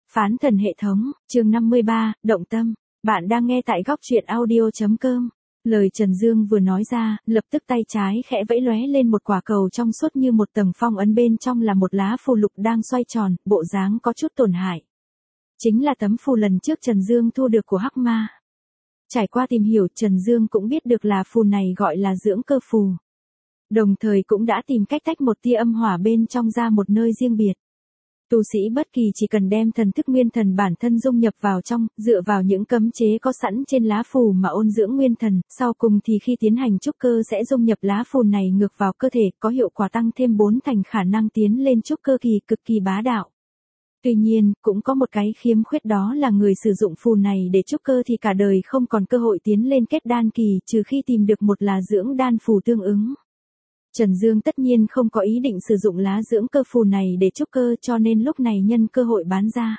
Phán thần hệ thống, chương 53, động tâm. Bạn đang nghe tại góc truyện audio.com. Lời Trần Dương vừa nói ra, lập tức tay trái khẽ vẫy lóe lên một quả cầu trong suốt như một tầng phong ấn, bên trong là một lá phù lục đang xoay tròn, bộ dáng có chút tổn hại. Chính là tấm phù lần trước Trần Dương thu được của Hắc Ma. Trải qua tìm hiểu, Trần Dương cũng biết được là phù này gọi là dưỡng cơ phù. Đồng thời cũng đã tìm cách tách một tia âm hỏa bên trong ra một nơi riêng biệt. Tu sĩ bất kỳ chỉ cần đem thần thức nguyên thần bản thân dung nhập vào trong, dựa vào những cấm chế có sẵn trên lá phù mà ôn dưỡng nguyên thần, sau cùng thì khi tiến hành trúc cơ sẽ dung nhập lá phù này ngược vào cơ thể, có hiệu quả tăng thêm 4 thành khả năng tiến lên trúc cơ kỳ, cực kỳ bá đạo. Tuy nhiên, cũng có một cái khiếm khuyết, đó là người sử dụng phù này để trúc cơ thì cả đời không còn cơ hội tiến lên kết đan kỳ, trừ khi tìm được một lá dưỡng đan phù tương ứng. Trần Dương tất nhiên không có ý định sử dụng lá dưỡng cơ phù này để trúc cơ, cho nên lúc này nhân cơ hội bán ra.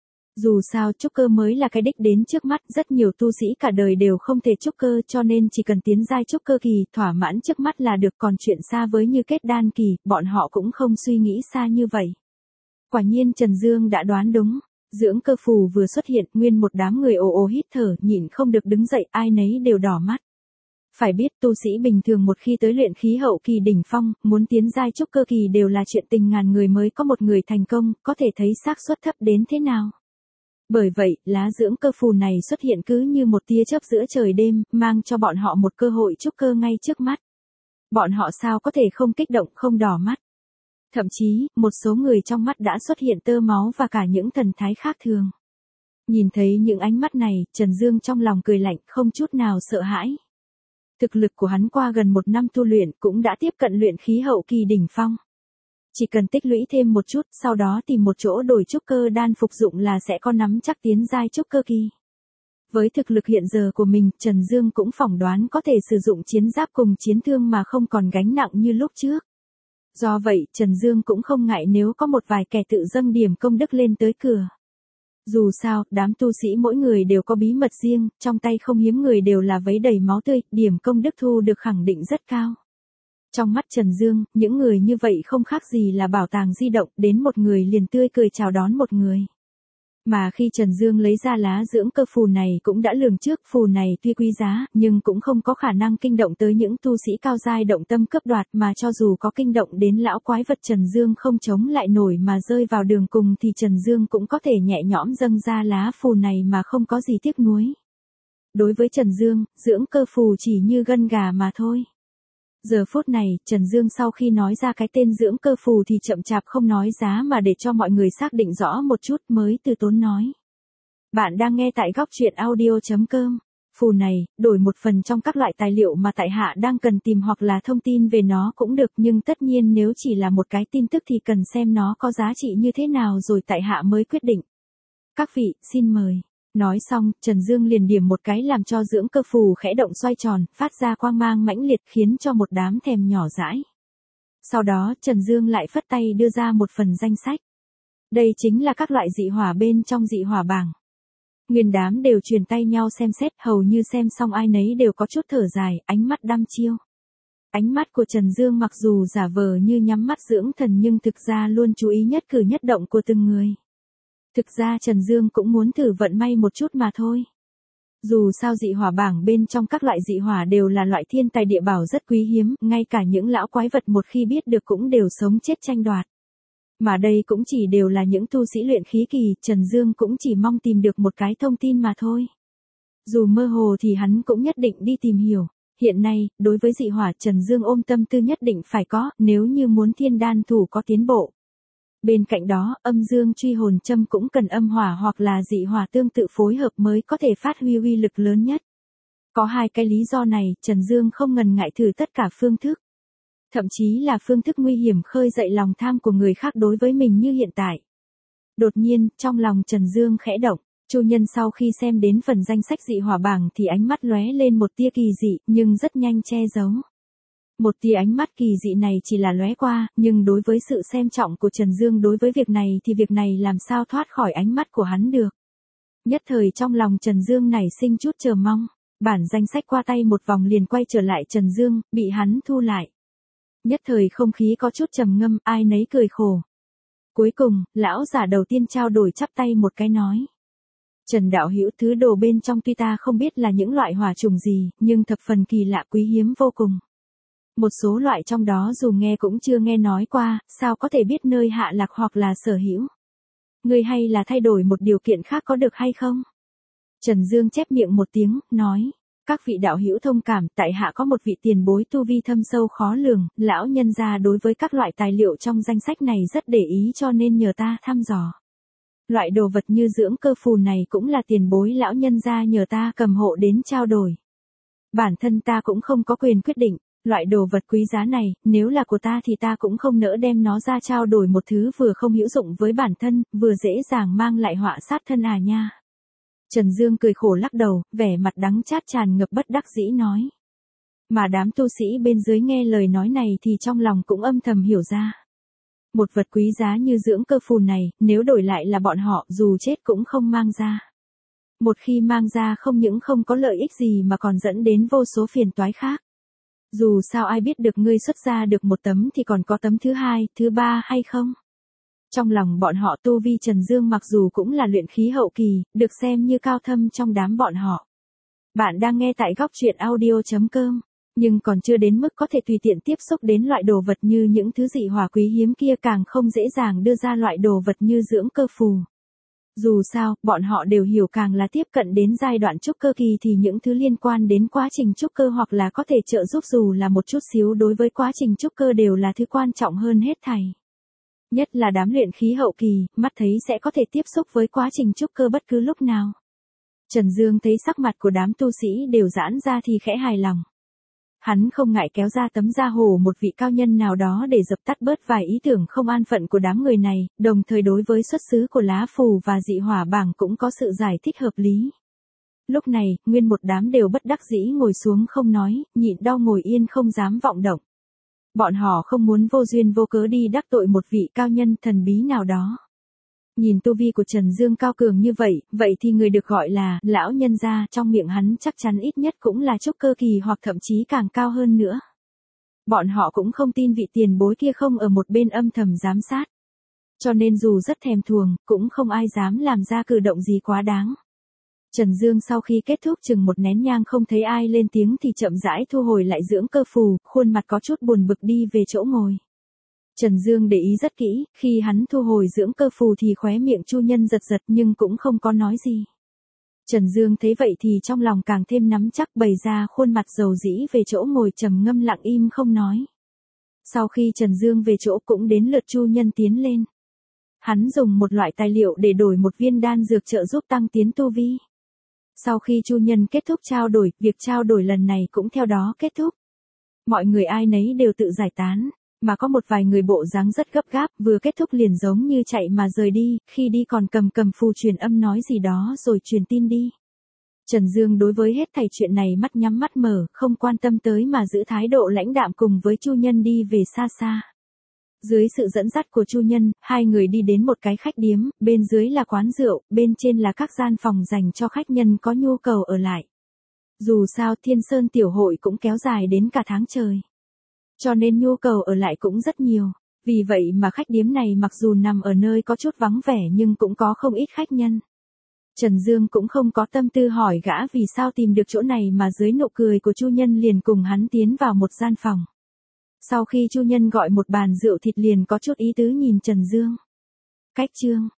Dù sao trúc cơ mới là cái đích đến trước mắt, rất nhiều tu sĩ cả đời đều không thể trúc cơ, cho nên chỉ cần tiến giai trúc cơ kỳ, thỏa mãn trước mắt là được, còn chuyện xa với như kết đan kỳ, bọn họ cũng không suy nghĩ xa như vậy. Quả nhiên Trần Dương đã đoán đúng. Dưỡng cơ phù vừa xuất hiện, nguyên một đám người ồ ồ hít thở, nhịn không được đứng dậy, ai nấy đều đỏ mắt. Phải biết tu sĩ bình thường một khi tới luyện khí hậu kỳ đỉnh phong, muốn tiến giai trúc cơ kỳ đều là chuyện tình ngàn người mới có một người thành công, có thể thấy xác suất thấp đến thế nào. Bởi vậy, lá dưỡng cơ phù này xuất hiện cứ như một tia chớp giữa trời đêm, mang cho bọn họ một cơ hội trúc cơ ngay trước mắt. Bọn họ sao có thể không kích động, không đỏ mắt. Thậm chí, một số người trong mắt đã xuất hiện tơ máu và cả những thần thái khác thường. Nhìn thấy những ánh mắt này, Trần Dương trong lòng cười lạnh, không chút nào sợ hãi. Thực lực của hắn qua gần 1 năm tu luyện cũng đã tiếp cận luyện khí hậu kỳ đỉnh phong. Chỉ cần tích lũy thêm một chút, sau đó tìm một chỗ đổi trúc cơ đan phục dụng là sẽ có nắm chắc tiến giai trúc cơ kỳ. Với thực lực hiện giờ của mình, Trần Dương cũng phỏng đoán có thể sử dụng chiến giáp cùng chiến thương mà không còn gánh nặng như lúc trước. Do vậy, Trần Dương cũng không ngại nếu có một vài kẻ tự dâng điểm công đức lên tới cửa. Dù sao, đám tu sĩ mỗi người đều có bí mật riêng, trong tay không hiếm người đều là vấy đầy máu tươi, điểm công đức thu được khẳng định rất cao. Trong mắt Trần Dương, những người như vậy không khác gì là bảo tàng di động, đến một người liền tươi cười chào đón một người. Mà khi Trần Dương lấy ra lá dưỡng cơ phù này cũng đã lường trước, phù này tuy quý giá, nhưng cũng không có khả năng kinh động tới những tu sĩ cao giai động tâm cướp đoạt, mà cho dù có kinh động đến lão quái vật Trần Dương không chống lại nổi mà rơi vào đường cùng thì Trần Dương cũng có thể nhẹ nhõm dâng ra lá phù này mà không có gì tiếc nuối. Đối với Trần Dương, dưỡng cơ phù chỉ như gân gà mà thôi. Giờ phút này, Trần Dương sau khi nói ra cái tên dưỡng cơ phù thì chậm chạp không nói giá mà để cho mọi người xác định rõ một chút mới từ tốn nói. Bạn đang nghe tại góc truyện audio.com. Phù này, đổi một phần trong các loại tài liệu mà tại hạ đang cần tìm hoặc là thông tin về nó cũng được, nhưng tất nhiên nếu chỉ là một cái tin tức thì cần xem nó có giá trị như thế nào rồi tại hạ mới quyết định. Các vị, xin mời. Nói xong, Trần Dương liền điểm một cái làm cho dưỡng cơ phù khẽ động xoay tròn, phát ra quang mang mãnh liệt khiến cho một đám thèm nhỏ dãi. Sau đó, Trần Dương lại phất tay đưa ra một phần danh sách. Đây chính là các loại dị hỏa bên trong dị hỏa bảng. Nguyên đám đều truyền tay nhau xem xét, hầu như xem xong ai nấy đều có chút thở dài, ánh mắt đăm chiêu. Ánh mắt của Trần Dương mặc dù giả vờ như nhắm mắt dưỡng thần nhưng thực ra luôn chú ý nhất cử nhất động của từng người. Thực ra Trần Dương cũng muốn thử vận may một chút mà thôi. Dù sao dị hỏa bảng bên trong các loại dị hỏa đều là loại thiên tài địa bảo rất quý hiếm, ngay cả những lão quái vật một khi biết được cũng đều sống chết tranh đoạt. Mà đây cũng chỉ đều là những tu sĩ luyện khí kỳ, Trần Dương cũng chỉ mong tìm được một cái thông tin mà thôi. Dù mơ hồ thì hắn cũng nhất định đi tìm hiểu. Hiện nay, đối với dị hỏa Trần Dương ôm tâm tư nhất định phải có, nếu như muốn thiên đan thủ có tiến bộ. Bên cạnh đó, âm dương truy hồn châm cũng cần âm hỏa hoặc là dị hỏa tương tự phối hợp mới có thể phát huy uy lực lớn nhất. Có hai cái lý do này, Trần Dương không ngần ngại thử tất cả phương thức. Thậm chí là phương thức nguy hiểm khơi dậy lòng tham của người khác đối với mình như hiện tại. Đột nhiên, trong lòng Trần Dương khẽ động, Chu Nhân sau khi xem đến phần danh sách dị hỏa bảng thì ánh mắt lóe lên một tia kỳ dị, nhưng rất nhanh che giấu. Một tia ánh mắt kỳ dị này chỉ là lóe qua, nhưng đối với sự xem trọng của Trần Dương đối với việc này thì việc này làm sao thoát khỏi ánh mắt của hắn được. Nhất thời trong lòng Trần Dương nảy sinh chút chờ mong, bản danh sách qua tay một vòng liền quay trở lại Trần Dương, bị hắn thu lại. Nhất thời không khí có chút trầm ngâm, ai nấy cười khổ. Cuối cùng, lão giả đầu tiên trao đổi chắp tay một cái nói. Trần đạo hữu, thứ đồ bên trong tuy ta không biết là những loại hỏa trùng gì, nhưng thập phần kỳ lạ quý hiếm vô cùng. Một số loại trong đó dù nghe cũng chưa nghe nói qua, sao có thể biết nơi hạ lạc hoặc là sở hữu. Ngươi hay là thay đổi một điều kiện khác có được hay không? Trần Dương chép miệng một tiếng, nói. Các vị đạo hữu thông cảm, tại hạ có một vị tiền bối tu vi thâm sâu khó lường, lão nhân gia đối với các loại tài liệu trong danh sách này rất để ý cho nên nhờ ta thăm dò. Loại đồ vật như dưỡng cơ phù này cũng là tiền bối lão nhân gia nhờ ta cầm hộ đến trao đổi. Bản thân ta cũng không có quyền quyết định, loại đồ vật quý giá này, nếu là của ta thì ta cũng không nỡ đem nó ra trao đổi một thứ vừa không hữu dụng với bản thân, vừa dễ dàng mang lại họa sát thân à nha. Trần Dương cười khổ lắc đầu, vẻ mặt đắng chát tràn ngập bất đắc dĩ nói. Mà đám tu sĩ bên dưới nghe lời nói này thì trong lòng cũng âm thầm hiểu ra. Một vật quý giá như dưỡng cơ phù này, nếu đổi lại là bọn họ dù chết cũng không mang ra. Một khi mang ra không những không có lợi ích gì mà còn dẫn đến vô số phiền toái khác. Dù sao ai biết được ngươi xuất ra được một tấm thì còn có tấm thứ hai, thứ ba hay không? Trong lòng bọn họ tu vi Trần Dương mặc dù cũng là luyện khí hậu kỳ, được xem như cao thâm trong đám bọn họ. Bạn đang nghe tại góc truyện audio.com, nhưng còn chưa đến mức có thể tùy tiện tiếp xúc đến loại đồ vật như những thứ dị hỏa quý hiếm kia, càng không dễ dàng đưa ra loại đồ vật như dưỡng cơ phù. Dù sao, bọn họ đều hiểu càng là tiếp cận đến giai đoạn trúc cơ kỳ thì những thứ liên quan đến quá trình trúc cơ hoặc là có thể trợ giúp dù là một chút xíu đối với quá trình trúc cơ đều là thứ quan trọng hơn hết thảy. Nhất là đám luyện khí hậu kỳ, mắt thấy sẽ có thể tiếp xúc với quá trình trúc cơ bất cứ lúc nào. Trần Dương thấy sắc mặt của đám tu sĩ đều giãn ra thì khẽ hài lòng. Hắn không ngại kéo ra tấm da hổ một vị cao nhân nào đó để dập tắt bớt vài ý tưởng không an phận của đám người này, đồng thời đối với xuất xứ của lá phù và dị hỏa bảng cũng có sự giải thích hợp lý. Lúc này, nguyên một đám đều bất đắc dĩ ngồi xuống không nói, nhịn đau ngồi yên không dám vọng động. Bọn họ không muốn vô duyên vô cớ đi đắc tội một vị cao nhân thần bí nào đó. Nhìn tu vi của Trần Dương cao cường như vậy, vậy thì người được gọi là lão nhân gia trong miệng hắn chắc chắn ít nhất cũng là trúc cơ kỳ hoặc thậm chí càng cao hơn nữa. Bọn họ cũng không tin vị tiền bối kia không ở một bên âm thầm giám sát. Cho nên dù rất thèm thuồng, cũng không ai dám làm ra cử động gì quá đáng. Trần Dương sau khi kết thúc chừng một nén nhang không thấy ai lên tiếng thì chậm rãi thu hồi lại dưỡng cơ phù, khuôn mặt có chút buồn bực đi về chỗ ngồi. Trần Dương để ý rất kỹ, khi hắn thu hồi dưỡng cơ phù thì khóe miệng Chu Nhân giật giật nhưng cũng không có nói gì. Trần Dương thấy vậy thì trong lòng càng thêm nắm chắc, bày ra khuôn mặt dầu dĩ về chỗ ngồi trầm ngâm lặng im không nói. Sau khi Trần Dương về chỗ cũng đến lượt Chu Nhân tiến lên. Hắn dùng một loại tài liệu để đổi một viên đan dược trợ giúp tăng tiến tu vi. Sau khi Chu Nhân kết thúc trao đổi, việc trao đổi lần này cũng theo đó kết thúc. Mọi người ai nấy đều tự giải tán, mà có một vài người bộ dáng rất gấp gáp, vừa kết thúc liền giống như chạy mà rời đi, khi đi còn cầm phù truyền âm nói gì đó rồi truyền tin đi. Trần Dương đối với hết thảy chuyện này mắt nhắm mắt mở, không quan tâm tới mà giữ thái độ lãnh đạm cùng với Chu Nhân đi về xa xa. Dưới sự dẫn dắt của Chu Nhân, hai người đi đến một cái khách điếm, bên dưới là quán rượu, bên trên là các gian phòng dành cho khách nhân có nhu cầu ở lại. Dù sao Thiên Sơn tiểu hội cũng kéo dài đến cả tháng trời. Cho nên nhu cầu ở lại cũng rất nhiều. Vì vậy mà khách điếm này mặc dù nằm ở nơi có chút vắng vẻ nhưng cũng có không ít khách nhân. Trần Dương cũng không có tâm tư hỏi gã vì sao tìm được chỗ này mà dưới nụ cười của Chu Nhân liền cùng hắn tiến vào một gian phòng. Sau khi Chu Nhân gọi một bàn rượu thịt liền có chút ý tứ nhìn Trần Dương. Cách chương